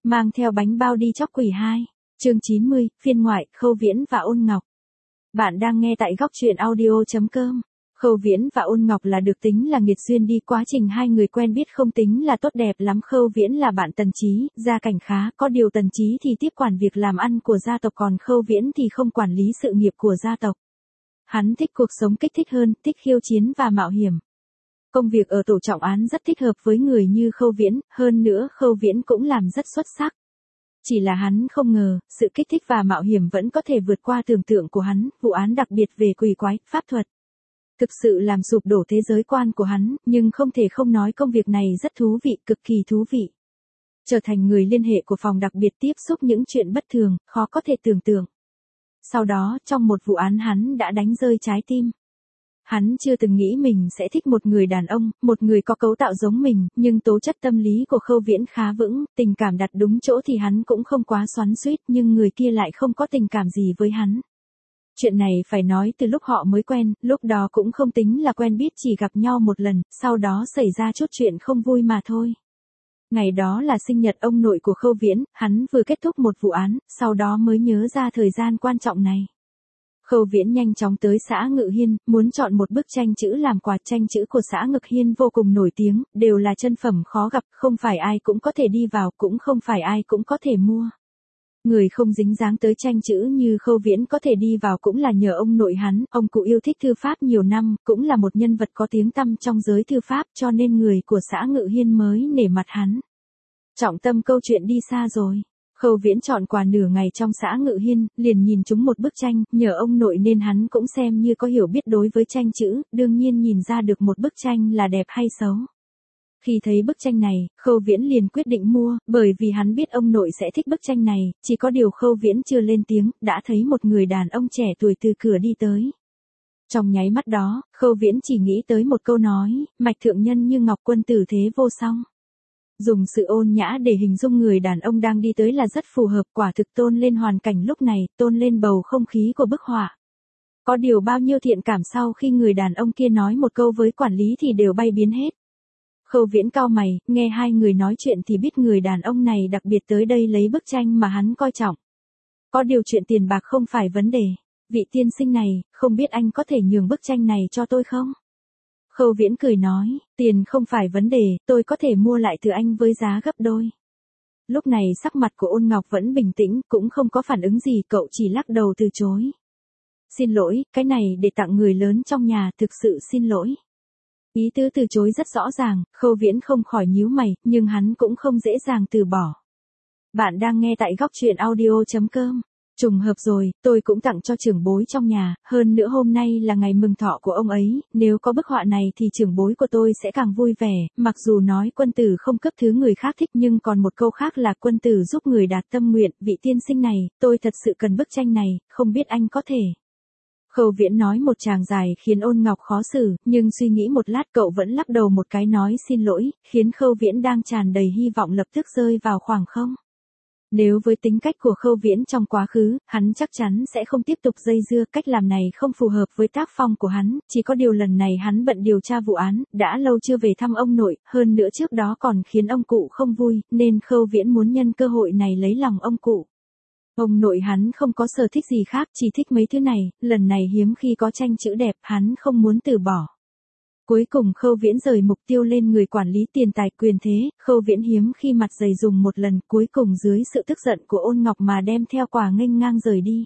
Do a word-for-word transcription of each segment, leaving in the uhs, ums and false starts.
Mang theo bánh bao đi chóc quỷ hai. Chương chín mươi, phiên ngoại, Khâu Viễn và Ôn Ngọc. Bạn đang nghe tại góc truyện audio chấm com. Khâu Viễn và Ôn Ngọc là được tính là nghiệt duyên đi, quá trình hai người quen biết không tính là tốt đẹp lắm. Khâu Viễn là bạn Tần Chí, gia cảnh khá, có điều Tần Chí thì tiếp quản việc làm ăn của gia tộc, còn Khâu Viễn thì không quản lý sự nghiệp của gia tộc. Hắn thích cuộc sống kích thích hơn, thích khiêu chiến và mạo hiểm. Công việc ở tổ trọng án rất thích hợp với người như Khâu Viễn, hơn nữa Khâu Viễn cũng làm rất xuất sắc. Chỉ là hắn không ngờ, sự kích thích và mạo hiểm vẫn có thể vượt qua tưởng tượng của hắn, vụ án đặc biệt về quỷ quái, pháp thuật. Thực sự làm sụp đổ thế giới quan của hắn, nhưng không thể không nói công việc này rất thú vị, cực kỳ thú vị. Trở thành người liên hệ của phòng đặc biệt tiếp xúc những chuyện bất thường, khó có thể tưởng tượng. Sau đó, trong một vụ án hắn đã đánh rơi trái tim. Hắn chưa từng nghĩ mình sẽ thích một người đàn ông, một người có cấu tạo giống mình, nhưng tố chất tâm lý của Khâu Viễn khá vững, tình cảm đặt đúng chỗ thì hắn cũng không quá xoắn xuýt, nhưng người kia lại không có tình cảm gì với hắn. Chuyện này phải nói từ lúc họ mới quen, lúc đó cũng không tính là quen biết, chỉ gặp nhau một lần, sau đó xảy ra chút chuyện không vui mà thôi. Ngày đó là sinh nhật ông nội của Khâu Viễn, hắn vừa kết thúc một vụ án, sau đó mới nhớ ra thời gian quan trọng này. Khâu Viễn nhanh chóng tới xã Ngự Hiên, muốn chọn một bức tranh chữ làm quà. Tranh chữ của xã Ngự Hiên vô cùng nổi tiếng, đều là chân phẩm khó gặp, không phải ai cũng có thể đi vào, cũng không phải ai cũng có thể mua. Người không dính dáng tới tranh chữ như Khâu Viễn có thể đi vào cũng là nhờ ông nội hắn, ông cụ yêu thích thư pháp nhiều năm, cũng là một nhân vật có tiếng tăm trong giới thư pháp, cho nên người của xã Ngự Hiên mới nể mặt hắn. Trọng tâm câu chuyện đi xa rồi. Khâu Viễn chọn quà nửa ngày trong xã Ngự Hiên, liền nhìn trúng một bức tranh, nhờ ông nội nên hắn cũng xem như có hiểu biết đối với tranh chữ, đương nhiên nhìn ra được một bức tranh là đẹp hay xấu. Khi thấy bức tranh này, Khâu Viễn liền quyết định mua, bởi vì hắn biết ông nội sẽ thích bức tranh này, chỉ có điều Khâu Viễn chưa lên tiếng, đã thấy một người đàn ông trẻ tuổi từ cửa đi tới. Trong nháy mắt đó, Khâu Viễn chỉ nghĩ tới một câu nói, mạch thượng nhân như ngọc, quân tử thế vô song. Dùng sự ôn nhã để hình dung người đàn ông đang đi tới là rất phù hợp, quả thực tôn lên hoàn cảnh lúc này, tôn lên bầu không khí của bức họa. Có điều bao nhiêu thiện cảm sau khi người đàn ông kia nói một câu với quản lý thì đều bay biến hết. Khâu Viễn cau mày, nghe hai người nói chuyện thì biết người đàn ông này đặc biệt tới đây lấy bức tranh mà hắn coi trọng. Có điều chuyện tiền bạc không phải vấn đề. Vị tiên sinh này, không biết anh có thể nhường bức tranh này cho tôi không? Khâu Viễn cười nói, tiền không phải vấn đề, tôi có thể mua lại từ anh với giá gấp đôi. Lúc này sắc mặt của Ôn Ngọc vẫn bình tĩnh, cũng không có phản ứng gì, cậu chỉ lắc đầu từ chối. Xin lỗi, cái này để tặng người lớn trong nhà, thực sự xin lỗi. Ý tứ từ chối rất rõ ràng, Khâu Viễn không khỏi nhíu mày, nhưng hắn cũng không dễ dàng từ bỏ. Bạn đang nghe tại góc truyện audio chấm com. Trùng hợp rồi, tôi cũng tặng cho trưởng bối trong nhà, hơn nữa hôm nay là ngày mừng thọ của ông ấy, nếu có bức họa này thì trưởng bối của tôi sẽ càng vui vẻ, mặc dù nói quân tử không cấp thứ người khác thích nhưng còn một câu khác là quân tử giúp người đạt tâm nguyện, vị tiên sinh này, tôi thật sự cần bức tranh này, không biết anh có thể. Khâu Viễn nói một tràng dài khiến Ôn Ngọc khó xử, nhưng suy nghĩ một lát cậu vẫn lắc đầu một cái nói xin lỗi, khiến Khâu Viễn đang tràn đầy hy vọng lập tức rơi vào khoảng không. Nếu với tính cách của Khâu Viễn trong quá khứ, hắn chắc chắn sẽ không tiếp tục dây dưa, cách làm này không phù hợp với tác phong của hắn, chỉ có điều lần này hắn bận điều tra vụ án, đã lâu chưa về thăm ông nội, hơn nữa trước đó còn khiến ông cụ không vui, nên Khâu Viễn muốn nhân cơ hội này lấy lòng ông cụ. Ông nội hắn không có sở thích gì khác, chỉ thích mấy thứ này, lần này hiếm khi có tranh chữ đẹp, hắn không muốn từ bỏ. Cuối cùng Khâu Viễn rời mục tiêu lên người quản lý tiền tài quyền thế, Khâu Viễn hiếm khi mặt dày dùng một lần, cuối cùng dưới sự tức giận của Ôn Ngọc mà đem theo quà nghênh ngang rời đi.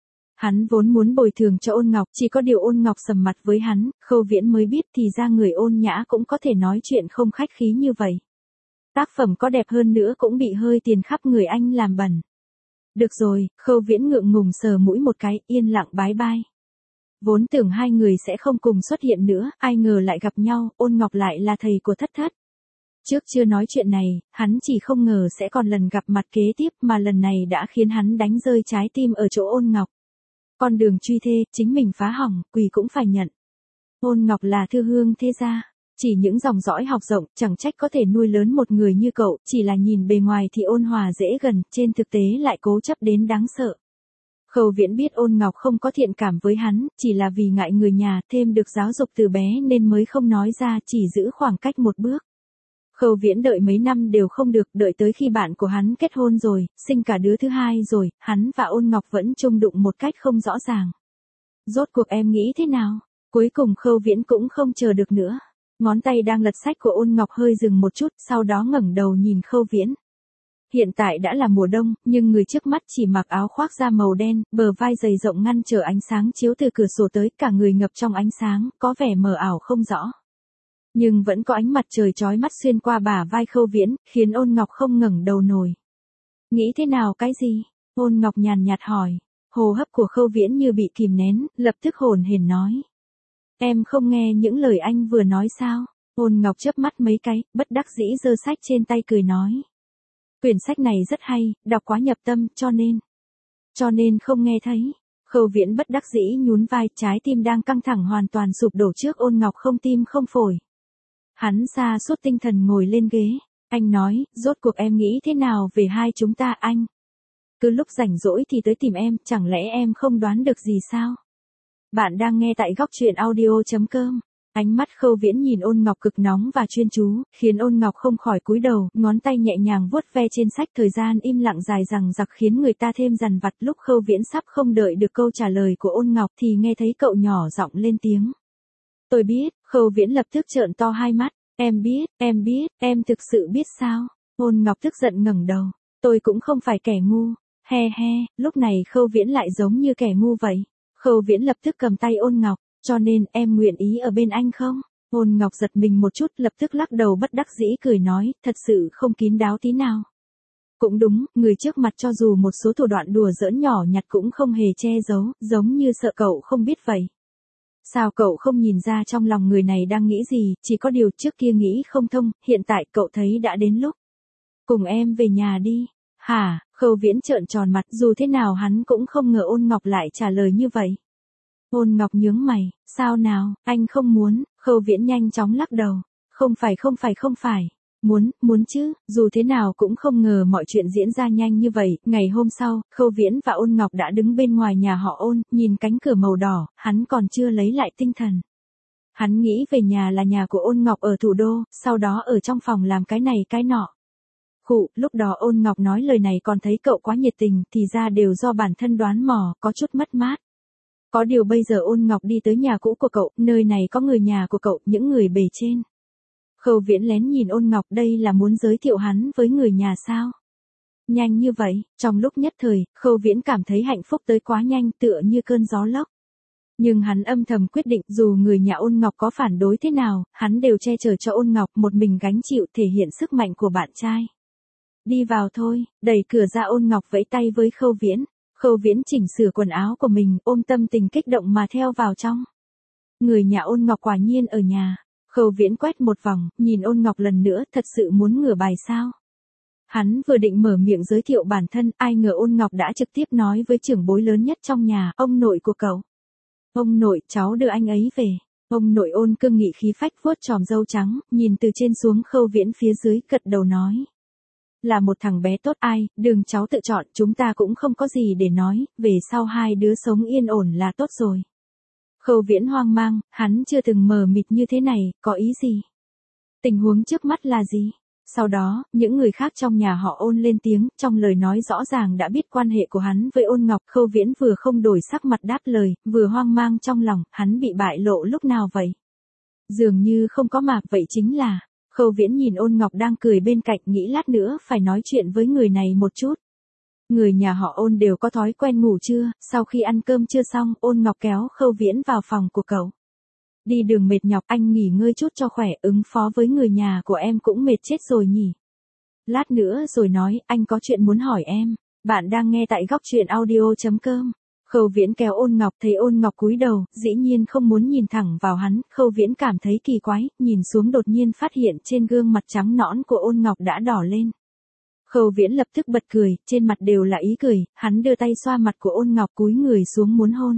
Hắn vốn muốn bồi thường cho Ôn Ngọc, chỉ có điều Ôn Ngọc sầm mặt với hắn, Khâu Viễn mới biết thì ra người ôn nhã cũng có thể nói chuyện không khách khí như vậy. Tác phẩm có đẹp hơn nữa cũng bị hơi tiền khắp người anh làm bẩn. Được rồi, Khâu Viễn ngượng ngùng sờ mũi một cái, yên lặng bái bai. Vốn tưởng hai người sẽ không cùng xuất hiện nữa, ai ngờ lại gặp nhau, Ôn Ngọc lại là thầy của Thất Thất. Trước chưa nói chuyện này, hắn chỉ không ngờ sẽ còn lần gặp mặt kế tiếp mà lần này đã khiến hắn đánh rơi trái tim ở chỗ Ôn Ngọc. Con đường truy thê, chính mình phá hỏng, quỳ cũng phải nhận. Ôn Ngọc là thư hương thế gia. Chỉ những dòng dõi học rộng, chẳng trách có thể nuôi lớn một người như cậu, chỉ là nhìn bề ngoài thì ôn hòa dễ gần, trên thực tế lại cố chấp đến đáng sợ. Khâu Viễn biết Ôn Ngọc không có thiện cảm với hắn, chỉ là vì ngại người nhà, thêm được giáo dục từ bé nên mới không nói ra, chỉ giữ khoảng cách một bước. Khâu Viễn đợi mấy năm đều không được, đợi tới khi bạn của hắn kết hôn rồi, sinh cả đứa thứ hai rồi, hắn và Ôn Ngọc vẫn chung đụng một cách không rõ ràng. Rốt cuộc em nghĩ thế nào? Cuối cùng Khâu Viễn cũng không chờ được nữa. Ngón tay đang lật sách của Ôn Ngọc hơi dừng một chút, sau đó ngẩng đầu nhìn Khâu Viễn. Hiện tại đã là mùa đông, nhưng người trước mắt chỉ mặc áo khoác da màu đen, bờ vai dày rộng ngăn trở ánh sáng chiếu từ cửa sổ tới, cả người ngập trong ánh sáng, có vẻ mờ ảo không rõ. Nhưng vẫn có ánh mặt trời chói mắt xuyên qua bả vai Khâu Viễn, khiến Ôn Ngọc không ngẩng đầu nổi. Nghĩ thế nào cái gì? Ôn Ngọc nhàn nhạt hỏi. Hô hấp của Khâu Viễn như bị kìm nén, lập tức hồn hển nói. Em không nghe những lời anh vừa nói sao? Ôn Ngọc chớp mắt mấy cái, bất đắc dĩ giơ sách trên tay cười nói. Quyển sách này rất hay, đọc quá nhập tâm, cho nên. Cho nên không nghe thấy. Khâu Viễn bất đắc dĩ nhún vai, trái tim đang căng thẳng hoàn toàn sụp đổ trước Ôn Ngọc không tim không phổi. Hắn sa sút tinh thần ngồi lên ghế. Anh nói, rốt cuộc em nghĩ thế nào về hai chúng ta anh? Cứ lúc rảnh rỗi thì tới tìm em, chẳng lẽ em không đoán được gì sao? Bạn đang nghe tại góc truyện audio chấm com. Ánh mắt Khâu Viễn nhìn Ôn Ngọc cực nóng và chuyên chú, khiến Ôn Ngọc không khỏi cúi đầu, ngón tay nhẹ nhàng vuốt ve trên sách, thời gian im lặng dài dằng dặc khiến người ta thêm dằn vặt. Lúc Khâu Viễn sắp không đợi được câu trả lời của Ôn Ngọc thì nghe thấy cậu nhỏ giọng lên tiếng. Tôi biết. Khâu Viễn lập tức trợn to hai mắt. Em biết, em biết, em thực sự biết sao? Ôn Ngọc tức giận ngẩng đầu. Tôi cũng không phải kẻ ngu. He he, lúc này Khâu Viễn lại giống như kẻ ngu vậy. Khâu Viễn lập tức cầm tay Ôn Ngọc. Cho nên em nguyện ý ở bên anh không? Ôn Ngọc giật mình một chút, lập tức lắc đầu bất đắc dĩ cười nói, thật sự không kín đáo tí nào. Cũng đúng, người trước mặt cho dù một số thủ đoạn đùa giỡn nhỏ nhặt cũng không hề che giấu, giống như sợ cậu không biết vậy. Sao cậu không nhìn ra trong lòng người này đang nghĩ gì, chỉ có điều trước kia nghĩ không thông, hiện tại cậu thấy đã đến lúc. Cùng em về nhà đi. Hả? Khâu Viễn trợn tròn mặt, dù thế nào hắn cũng không ngờ Ôn Ngọc lại trả lời như vậy. Ôn Ngọc nhướng mày, sao nào, anh không muốn? Khâu Viễn nhanh chóng lắc đầu. Không phải không phải không phải. Muốn, muốn chứ, dù thế nào cũng không ngờ mọi chuyện diễn ra nhanh như vậy. Ngày hôm sau, Khâu Viễn và Ôn Ngọc đã đứng bên ngoài nhà họ Ôn, nhìn cánh cửa màu đỏ, hắn còn chưa lấy lại tinh thần. Hắn nghĩ về nhà là nhà của Ôn Ngọc ở thủ đô, sau đó ở trong phòng làm cái này cái nọ. Khụ, lúc đó Ôn Ngọc nói lời này còn thấy cậu quá nhiệt tình, thì ra đều do bản thân đoán mò, có chút mất mát. Có điều bây giờ Ôn Ngọc đi tới nhà cũ của cậu, nơi này có người nhà của cậu, những người bề trên. Khâu Viễn lén nhìn Ôn Ngọc, đây là muốn giới thiệu hắn với người nhà sao? Nhanh như vậy, trong lúc nhất thời, Khâu Viễn cảm thấy hạnh phúc tới quá nhanh, tựa như cơn gió lốc. Nhưng hắn âm thầm quyết định, dù người nhà Ôn Ngọc có phản đối thế nào, hắn đều che chở cho Ôn Ngọc, một mình gánh chịu, thể hiện sức mạnh của bạn trai. Đi vào thôi, đẩy cửa ra Ôn Ngọc vẫy tay với Khâu Viễn. Khâu Viễn chỉnh sửa quần áo của mình, ôm tâm tình kích động mà theo vào trong. Người nhà Ôn Ngọc quả nhiên ở nhà. Khâu Viễn quét một vòng, nhìn Ôn Ngọc lần nữa, thật sự muốn ngửa bài sao? Hắn vừa định mở miệng giới thiệu bản thân, ai ngờ Ôn Ngọc đã trực tiếp nói với trưởng bối lớn nhất trong nhà, ông nội của cậu. Ông nội, cháu đưa anh ấy về. Ông nội Ôn cương nghị khí phách vuốt chòm râu trắng, nhìn từ trên xuống Khâu Viễn phía dưới, gật đầu nói. Là một thằng bé tốt ai, đường cháu tự chọn, chúng ta cũng không có gì để nói, về sau hai đứa sống yên ổn là tốt rồi. Khâu Viễn hoang mang, hắn chưa từng mờ mịt như thế này, có ý gì? Tình huống trước mắt là gì? Sau đó, những người khác trong nhà họ Ôn lên tiếng, trong lời nói rõ ràng đã biết quan hệ của hắn với Ôn Ngọc. Khâu Viễn vừa không đổi sắc mặt đáp lời, vừa hoang mang trong lòng, hắn bị bại lộ lúc nào vậy? Dường như không có mà, vậy chính là... Khâu Viễn nhìn Ôn Ngọc đang cười bên cạnh, nghĩ lát nữa phải nói chuyện với người này một chút. Người nhà họ Ôn đều có thói quen ngủ trưa, sau khi ăn cơm trưa xong, Ôn Ngọc kéo Khâu Viễn vào phòng của cậu. Đi đường mệt nhọc, anh nghỉ ngơi chút cho khỏe, ứng phó với người nhà của em cũng mệt chết rồi nhỉ. Lát nữa rồi nói, anh có chuyện muốn hỏi em. Bạn đang nghe tại góc truyện audio chấm com. Khâu Viễn kéo Ôn Ngọc, thấy Ôn Ngọc cúi đầu, dĩ nhiên không muốn nhìn thẳng vào hắn. Khâu Viễn cảm thấy kỳ quái, nhìn xuống đột nhiên phát hiện trên gương mặt trắng nõn của Ôn Ngọc đã đỏ lên. Khâu Viễn lập tức bật cười, trên mặt đều là ý cười, hắn đưa tay xoa mặt của Ôn Ngọc, cúi người xuống muốn hôn.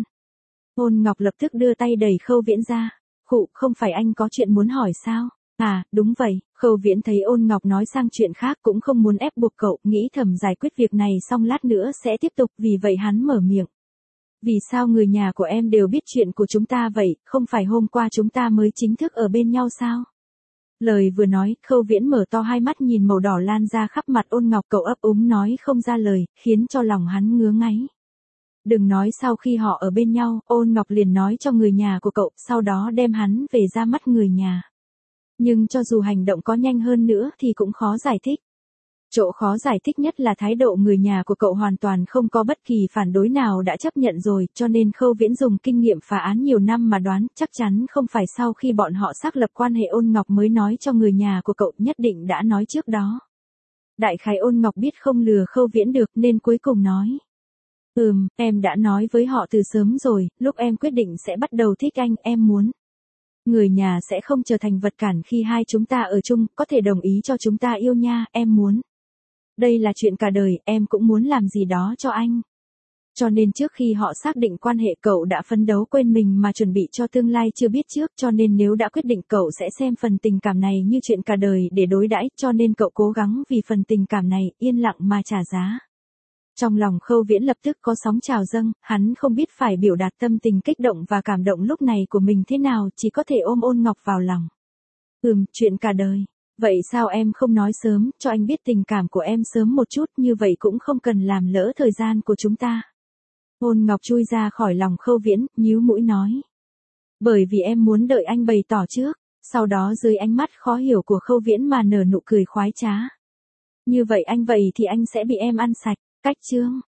Ôn Ngọc lập tức đưa tay đẩy Khâu Viễn ra. Khụ, không phải anh có chuyện muốn hỏi sao? À, đúng vậy. Khâu Viễn thấy Ôn Ngọc nói sang chuyện khác, cũng không muốn ép buộc cậu, nghĩ thầm giải quyết việc này xong lát nữa sẽ tiếp tục, vì vậy hắn mở miệng. Vì sao người nhà của em đều biết chuyện của chúng ta vậy, không phải hôm qua chúng ta mới chính thức ở bên nhau sao? Lời vừa nói, Khâu Viễn mở to hai mắt nhìn màu đỏ lan ra khắp mặt Ôn Ngọc, cậu ấp úng nói không ra lời, khiến cho lòng hắn ngứa ngáy. Đừng nói sau khi họ ở bên nhau, Ôn Ngọc liền nói cho người nhà của cậu, sau đó đem hắn về ra mắt người nhà. Nhưng cho dù hành động có nhanh hơn nữa thì cũng khó giải thích. Chỗ khó giải thích nhất là thái độ người nhà của cậu hoàn toàn không có bất kỳ phản đối nào đã chấp nhận rồi, cho nên Khâu Viễn dùng kinh nghiệm phá án nhiều năm mà đoán, chắc chắn không phải sau khi bọn họ xác lập quan hệ Ôn Ngọc mới nói cho người nhà của cậu, nhất định đã nói trước đó. Đại khái Ôn Ngọc biết không lừa Khâu Viễn được nên cuối cùng nói. Ừm, em đã nói với họ từ sớm rồi, lúc em quyết định sẽ bắt đầu thích anh, em muốn. Người nhà sẽ không trở thành vật cản khi hai chúng ta ở chung, có thể đồng ý cho chúng ta yêu nha, em muốn. Đây là chuyện cả đời, em cũng muốn làm gì đó cho anh. Cho nên trước khi họ xác định quan hệ cậu đã phấn đấu quên mình mà chuẩn bị cho tương lai chưa biết trước, cho nên nếu đã quyết định cậu sẽ xem phần tình cảm này như chuyện cả đời để đối đãi, cho nên cậu cố gắng vì phần tình cảm này, yên lặng mà trả giá. Trong lòng Khâu Viễn lập tức có sóng trào dâng, hắn không biết phải biểu đạt tâm tình kích động và cảm động lúc này của mình thế nào, chỉ có thể ôm Ôn Ngọc vào lòng. Ừm, chuyện cả đời. Vậy sao em không nói sớm, cho anh biết tình cảm của em sớm một chút, như vậy cũng không cần làm lỡ thời gian của chúng ta. Ôn Ngọc chui ra khỏi lòng Khâu Viễn, nhíu mũi nói. Bởi vì em muốn đợi anh bày tỏ trước, sau đó dưới ánh mắt khó hiểu của Khâu Viễn mà nở nụ cười khoái trá. Như vậy anh vậy thì anh sẽ bị em ăn sạch, cách chương.